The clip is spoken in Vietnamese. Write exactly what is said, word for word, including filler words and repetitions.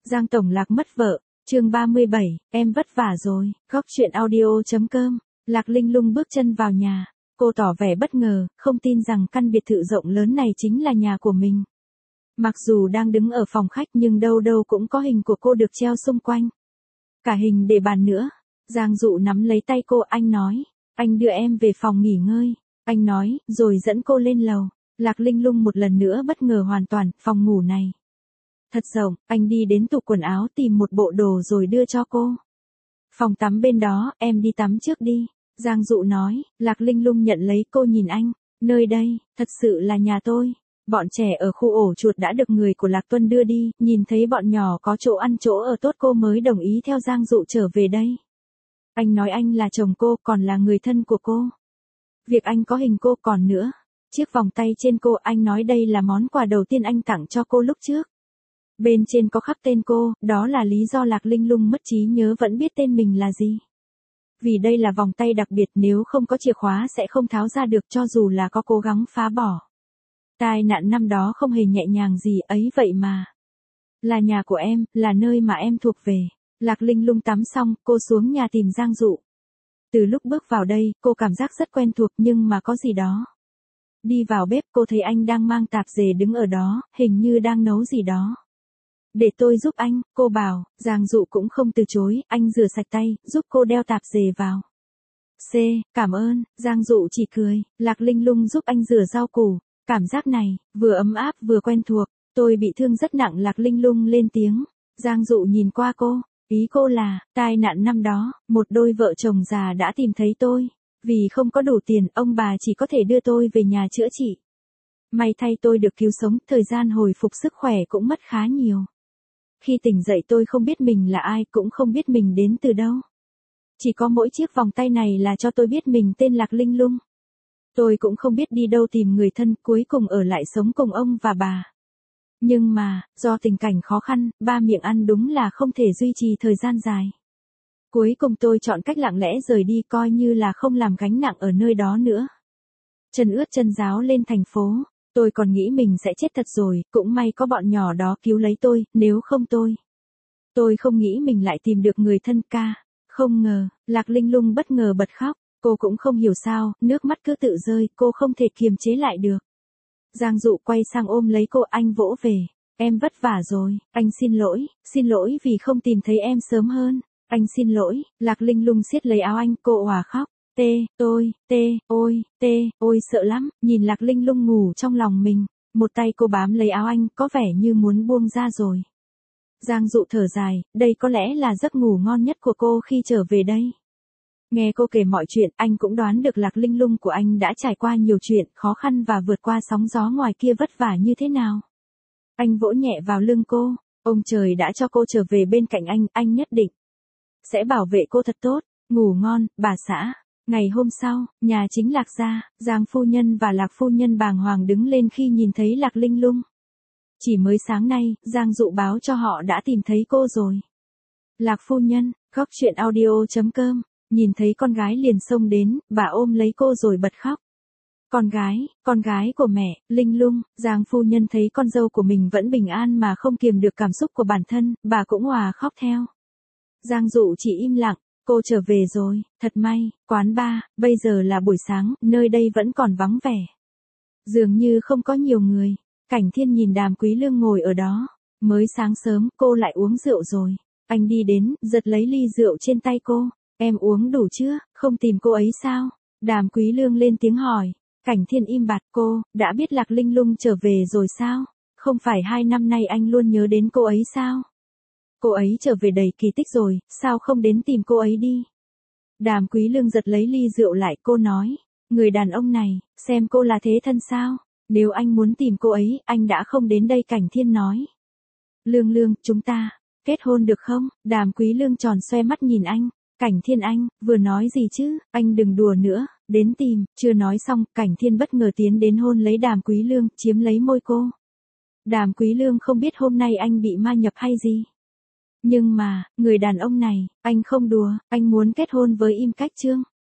Giang Tổng Lạc mất vợ, chương ba mươi bảy, em vất vả rồi, góc chuyện audio.com, Lạc Linh Lung bước chân vào nhà, cô tỏ vẻ bất ngờ, không tin rằng căn biệt thự rộng lớn này chính là nhà của mình. Mặc dù đang đứng ở phòng khách nhưng đâu đâu cũng có hình của cô được treo xung quanh. Cả hình để bàn nữa. Giang Dụ nắm lấy tay cô, anh nói, anh đưa em về phòng nghỉ ngơi, anh nói, rồi dẫn cô lên lầu. Lạc Linh Lung một lần nữa bất ngờ hoàn toàn, phòng ngủ này thật rộng, anh đi đến tủ quần áo tìm một bộ đồ rồi đưa cho cô. Phòng tắm bên đó, em đi tắm trước đi. Giang Dụ nói, Lạc Linh Lung nhận lấy, cô nhìn anh, nơi đây, thật sự là nhà tôi. Bọn trẻ ở khu ổ chuột đã được người của Lạc Tuân đưa đi, nhìn thấy bọn nhỏ có chỗ ăn chỗ ở tốt cô mới đồng ý theo Giang Dụ trở về đây. Anh nói anh là chồng cô, còn là người thân của cô. Việc anh có hình cô còn nữa. Chiếc vòng tay trên cô, anh nói đây là món quà đầu tiên anh tặng cho cô lúc trước. Bên trên có khắc tên cô, đó là lý do Lạc Linh Lung mất trí nhớ vẫn biết tên mình là gì. Vì đây là vòng tay đặc biệt, nếu không có chìa khóa sẽ không tháo ra được cho dù là có cố gắng phá bỏ. Tai nạn năm đó không hề nhẹ nhàng gì ấy vậy mà. Là nhà của em, là nơi mà em thuộc về. Lạc Linh Lung tắm xong, cô xuống nhà tìm Giang Dụ. Từ lúc bước vào đây, cô cảm giác rất quen thuộc nhưng mà có gì đó. Đi vào bếp cô thấy anh đang mang tạp dề đứng ở đó, hình như đang nấu gì đó. Để tôi giúp anh, cô bảo. Giang Dụ cũng không từ chối, anh rửa sạch tay, giúp cô đeo tạp dề vào. C, cảm ơn. Giang Dụ chỉ cười. Lạc Linh Lung giúp anh rửa rau củ. Cảm giác này, vừa ấm áp vừa quen thuộc. Tôi bị thương rất nặng. Lạc Linh Lung lên tiếng. Giang Dụ nhìn qua cô. Ý cô là, tai nạn năm đó, một đôi vợ chồng già đã tìm thấy tôi. Vì không có đủ tiền, ông bà chỉ có thể đưa tôi về nhà chữa trị. May thay tôi được cứu sống, thời gian hồi phục sức khỏe cũng mất khá nhiều. Khi tỉnh dậy tôi không biết mình là ai, cũng không biết mình đến từ đâu. Chỉ có mỗi chiếc vòng tay này là cho tôi biết mình tên Lạc Linh Lung. Tôi cũng không biết đi đâu tìm người thân, cuối cùng ở lại sống cùng ông và bà. Nhưng mà, do tình cảnh khó khăn, ba miệng ăn đúng là không thể duy trì thời gian dài. Cuối cùng tôi chọn cách lặng lẽ rời đi, coi như là không làm gánh nặng ở nơi đó nữa. Chân ướt chân ráo lên thành phố, tôi còn nghĩ mình sẽ chết thật rồi, cũng may có bọn nhỏ đó cứu lấy tôi, nếu không tôi. Tôi không nghĩ mình lại tìm được người thân ca. Không ngờ, Lạc Linh Lung bất ngờ bật khóc, cô cũng không hiểu sao, nước mắt cứ tự rơi, cô không thể kiềm chế lại được. Giang Dụ quay sang ôm lấy cô, anh vỗ về. Em vất vả rồi, anh xin lỗi, xin lỗi vì không tìm thấy em sớm hơn. Anh xin lỗi. Lạc Linh Lung siết lấy áo anh, cô òa khóc. Tê, tôi, tê, ôi, tê, ôi sợ lắm. Nhìn Lạc Linh Lung ngủ trong lòng mình, một tay cô bám lấy áo anh, có vẻ như muốn buông ra rồi. Giang Dụ thở dài, đây có lẽ là giấc ngủ ngon nhất của cô khi trở về đây. Nghe cô kể mọi chuyện, anh cũng đoán được Lạc Linh Lung của anh đã trải qua nhiều chuyện, khó khăn và vượt qua sóng gió ngoài kia vất vả như thế nào. Anh vỗ nhẹ vào lưng cô, ông trời đã cho cô trở về bên cạnh anh, anh nhất định sẽ bảo vệ cô thật tốt. Ngủ ngon, bà xã. Ngày hôm sau, nhà chính Lạc gia, Giang phu nhân và Lạc phu nhân bàng hoàng đứng lên khi nhìn thấy Lạc Linh Lung. Chỉ mới sáng nay, Giang Dụ báo cho họ đã tìm thấy cô rồi. Lạc phu nhân, góc chuyện audio.com, nhìn thấy con gái liền xông đến, bà ôm lấy cô rồi bật khóc. Con gái, con gái của mẹ, Linh Lung. Giang phu nhân thấy con dâu của mình vẫn bình an mà không kiềm được cảm xúc của bản thân, bà cũng òa khóc theo. Giang Dụ chỉ im lặng, cô trở về rồi, thật may. Quán bar, bây giờ là buổi sáng, nơi đây vẫn còn vắng vẻ. Dường như không có nhiều người. Cảnh Thiên nhìn Đàm Quý Lương ngồi ở đó. Mới sáng sớm, cô lại uống rượu rồi. Anh đi đến, giật lấy ly rượu trên tay cô. Em uống đủ chưa, không tìm cô ấy sao? Đàm Quý Lương lên tiếng hỏi. Cảnh Thiên im bặt, cô, đã biết Lạc Linh Lung trở về rồi sao? Không phải hai năm nay anh luôn nhớ đến cô ấy sao? Cô ấy trở về đầy kỳ tích rồi, sao không đến tìm cô ấy đi? Đàm Quý Lương giật lấy ly rượu lại, cô nói. Người đàn ông này, xem cô là thế thân sao? Nếu anh muốn tìm cô ấy, anh đã không đến đây. Cảnh Thiên nói. Lương Lương, chúng ta kết hôn được không? Đàm Quý Lương tròn xoe mắt nhìn anh. Cảnh Thiên, anh vừa nói gì chứ? Anh đừng đùa nữa, đến tìm. Chưa nói xong, Cảnh Thiên bất ngờ tiến đến hôn lấy Đàm Quý Lương, chiếm lấy môi cô. Đàm Quý Lương không biết hôm nay anh bị ma nhập hay gì. Nhưng mà, người đàn ông này, anh không đùa, anh muốn kết hôn với Im Cách Trương.